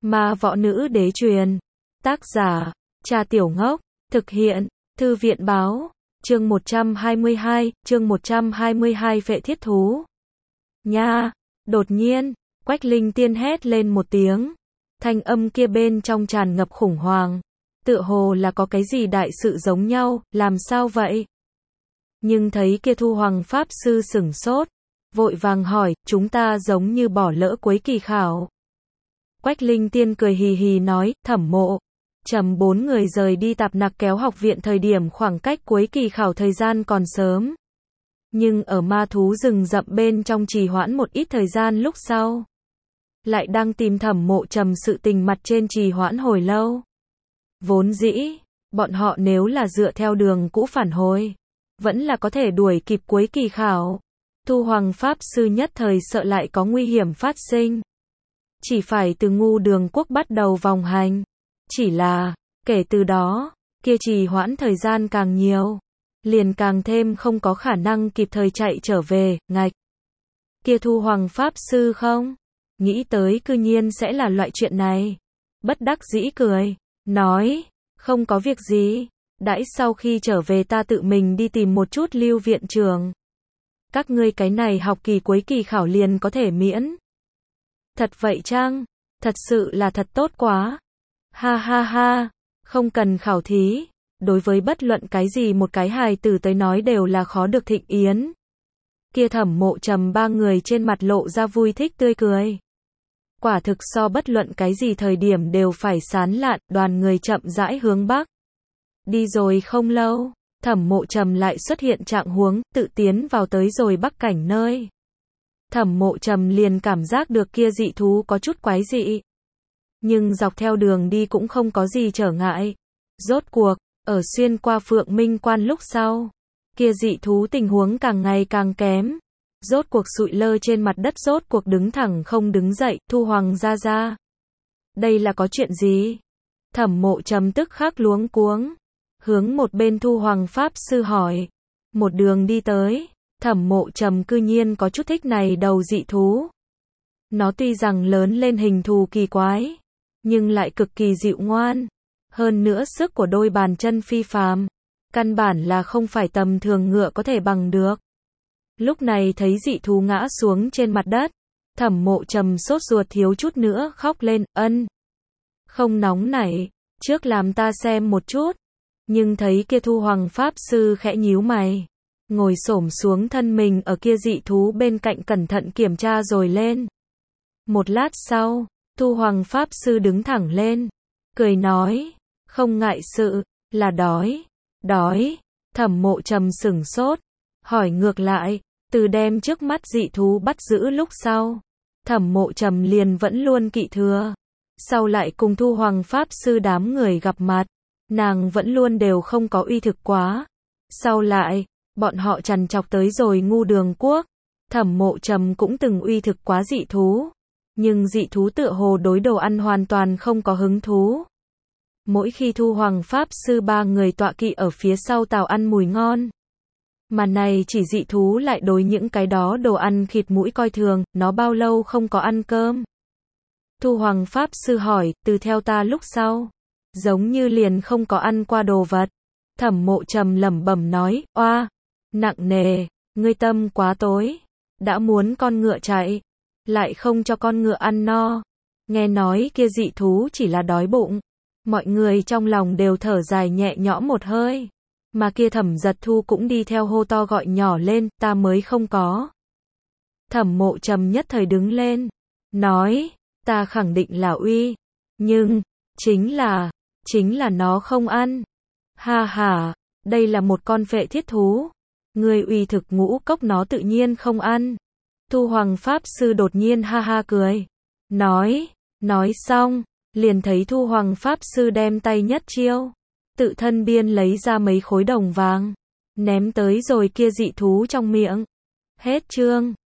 Ma võ nữ đế truyền. Tác giả, Trà Tiểu Ngốc. Thực hiện, Thư viện báo. Chương 122, Phệ thiết thú. Nha! Đột nhiên, Quách Linh Tiên hét lên một tiếng. Thanh âm kia bên trong tràn ngập khủng hoảng. Tựa hồ là có cái gì đại sự giống nhau, làm sao vậy? Nhưng thấy kia Thu Hoàng Pháp Sư sửng sốt. Vội vàng hỏi, chúng ta giống như bỏ lỡ cuối kỳ khảo. Quách Linh Tiên cười hì hì nói, Thẩm Mộ. Trầm 4 người rời đi Tạp Nặc Kéo học viện thời điểm khoảng cách cuối kỳ khảo thời gian còn sớm. Nhưng ở ma thú rừng rậm bên trong trì hoãn một ít thời gian lúc sau. Lại đang tìm Thẩm Mộ Trầm sự tình mặt trên trì hoãn hồi lâu. Vốn dĩ, bọn họ nếu là dựa theo đường cũ phản hồi, vẫn là có thể đuổi kịp cuối kỳ khảo. Thu Hoàng Pháp Sư nhất thời sợ lại có nguy hiểm phát sinh. Chỉ phải từ Ngu Đường Quốc bắt đầu vòng hành. Chỉ là, kể từ đó, kia trì hoãn thời gian càng nhiều, liền càng thêm không có khả năng kịp thời chạy trở về, ngạch. Kia Thu Hoàng Pháp Sư không? Nghĩ tới cư nhiên sẽ là loại chuyện này. Bất đắc dĩ cười, nói, không có việc gì, đãi sau khi trở về ta tự mình đi tìm một chút Lưu viện trưởng. Các ngươi cái này học kỳ cuối kỳ khảo liền có thể miễn. Thật vậy chăng? Thật sự là thật tốt quá. Ha ha ha, không cần khảo thí. Đối với bất luận cái gì một cái hài tử tới nói đều là khó được thịnh yến. Kia Thẩm Mộ Trầm 3 người trên mặt lộ ra vui thích tươi cười. Quả thực so bất luận cái gì thời điểm đều phải sán lạn, đoàn người chậm rãi hướng bắc. Đi rồi không lâu, Thẩm Mộ Trầm lại xuất hiện trạng huống, tự tiến vào tới rồi Bắc Cảnh nơi. Thẩm Mộ Trầm liền cảm giác được kia dị thú có chút quái dị. Nhưng dọc theo đường đi cũng không có gì trở ngại. Rốt cuộc, ở xuyên qua Phượng Minh Quan lúc sau, kia dị thú tình huống càng ngày càng kém. Rốt cuộc sụi lơ trên mặt đất, rốt cuộc đứng thẳng không đứng dậy. Thu Hoàng ra ra. Đây là có chuyện gì? Thẩm Mộ Trầm tức khắc luống cuống. Hướng một bên Thu Hoàng Pháp Sư hỏi. Một đường đi tới, Thẩm Mộ Trầm cư nhiên có chút thích này đầu dị thú. Nó tuy rằng lớn lên hình thù kỳ quái, nhưng lại cực kỳ dịu ngoan. Hơn nữa sức của đôi bàn chân phi phàm, căn bản là không phải tầm thường ngựa có thể bằng được. Lúc này thấy dị thú ngã xuống trên mặt đất, Thẩm Mộ Trầm sốt ruột thiếu chút nữa khóc lên, ân. Không nóng nảy, trước làm ta xem một chút. Nhưng thấy kia Thu Hoàng Pháp Sư khẽ nhíu mày, ngồi xổm xuống thân mình ở kia dị thú bên cạnh cẩn thận kiểm tra rồi lên. Một lát sau, Thu Hoàng Pháp Sư đứng thẳng lên, cười nói, không ngại sự, là đói, đói. Thẩm Mộ Trầm sửng sốt, hỏi ngược lại, từ đem trước mắt dị thú bắt giữ lúc sau, Thẩm Mộ Trầm liền vẫn luôn kỵ thừa. Sau lại cùng Thu Hoàng Pháp Sư đám người gặp mặt, nàng vẫn luôn đều không có uy thực quá. Sau lại, bọn họ trằn trọc tới rồi Ngu Đường Quốc, Thẩm Mộ Trầm cũng từng uy thực quá dị thú. Nhưng dị thú tựa hồ đối đồ ăn hoàn toàn không có hứng thú. Mỗi khi Thu Hoàng Pháp Sư 3 người tọa kỵ ở phía sau tàu ăn mùi ngon. Mà này chỉ dị thú lại đối những cái đó đồ ăn khịt mũi coi thường, nó bao lâu không có ăn cơm. Thu Hoàng Pháp Sư hỏi, từ theo ta lúc sau, giống như liền không có ăn qua đồ vật. Thẩm Mộ Trầm lẩm bẩm nói, oa, nặng nề, ngươi tâm quá tối, đã muốn con ngựa chạy, lại không cho con ngựa ăn no. Nghe nói kia dị thú chỉ là đói bụng, mọi người trong lòng đều thở dài nhẹ nhõm một hơi. Mà kia Thẩm Giật Thu cũng đi theo hô to gọi nhỏ lên, ta mới không có. Thẩm Mộ Trầm nhất thời đứng lên, nói, ta khẳng định là uy, nhưng, chính là nó không ăn. Ha ha, đây là một con phệ thiết thú. Ngươi uy thực ngũ cốc nó tự nhiên không ăn. Thu Hoàng Pháp Sư đột nhiên ha ha cười. Nói xong, liền thấy Thu Hoàng Pháp Sư đem tay nhất chiêu. Tự thân biên lấy ra mấy khối đồng vàng. Ném tới rồi kia dị thú trong miệng. Hết chương.